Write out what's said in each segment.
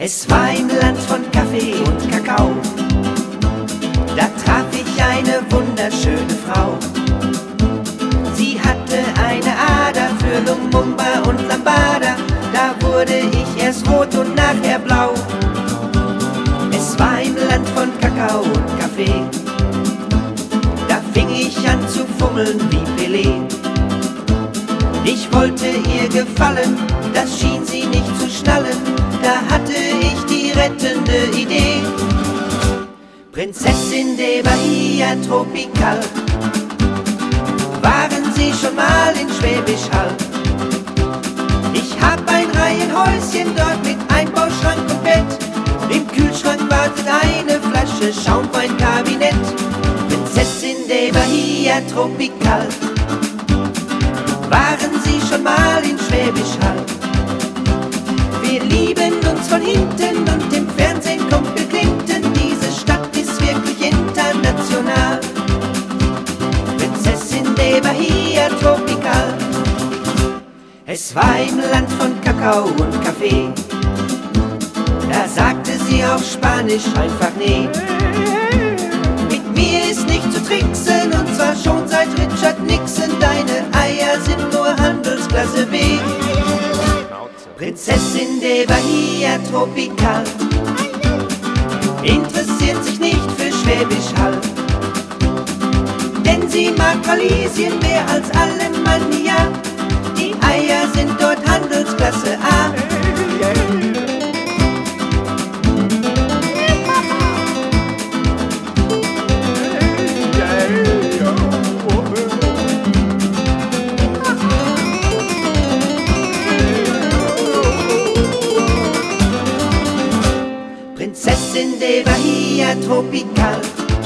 Es war ein Land von Kaffee und Kakao, da traf ich eine wunderschöne Frau. Sie hatte eine Ader für Lumumba und Lambada, da wurde ich erst rot und nachher blau. Es war ein Land von Kakao und Kaffee, da fing ich an zu fummeln wie Pelé. Ich wollte ihr gefallen, das schien sie nicht zu schnallen, da hatte ich die rettende Idee. Prinzessin de Bahia Tropical, waren Sie schon mal in Schwäbisch Hall? Ich hab ein Reihenhäuschen dort mit Einbauschrank und Bett. Im Kühlschrank wartet eine Flasche Schaumweinkabinett. Prinzessin de Bahia Tropical, waren Sie schon mal in Schwäbisch Hall? Wir lieben uns von hinten und im Fernsehen kommt Bill Clinton. Diese Stadt ist wirklich international. Prinzessin de Bahia Tropical. Es war im Land von Kakao und Kaffee, da sagte sie auf Spanisch einfach nee. Mit mir ist nicht zu tricksen und zwar schon seit Richard Nixon. Deine Eier sind nur Handelsklasse B. Prinzessin de Bahia Tropical interessiert sich nicht für Schwäbisch Hall, denn sie mag Walisien mehr als Alemannia. Die Eier sind dort Handelsklasse A. Prinzessin de Bahia Tropical,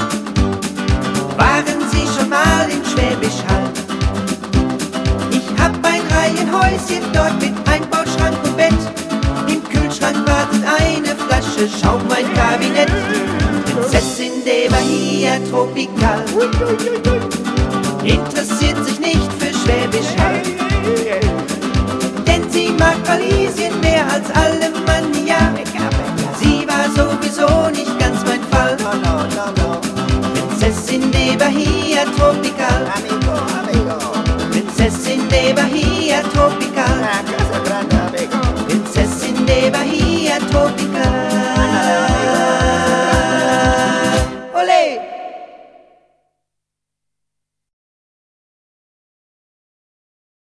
waren Sie schon mal in Schwäbisch Hall? Ich hab ein Reihenhäuschen dort mit Einbauschrank und Bett. Im Kühlschrank wartet eine Flasche Schaumweinkabinett. Prinzessin de Bahia Tropical interessiert sich nicht für Schwäbisch Hall, denn sie mag Walisien mehr als Alemannia. Sie war sowieso nicht ganz mein Fall. Prinzessin de Bahia Tropical, Prinzessin de Bahia Tropical, Prinzessin de Bahia Tropical. Olé!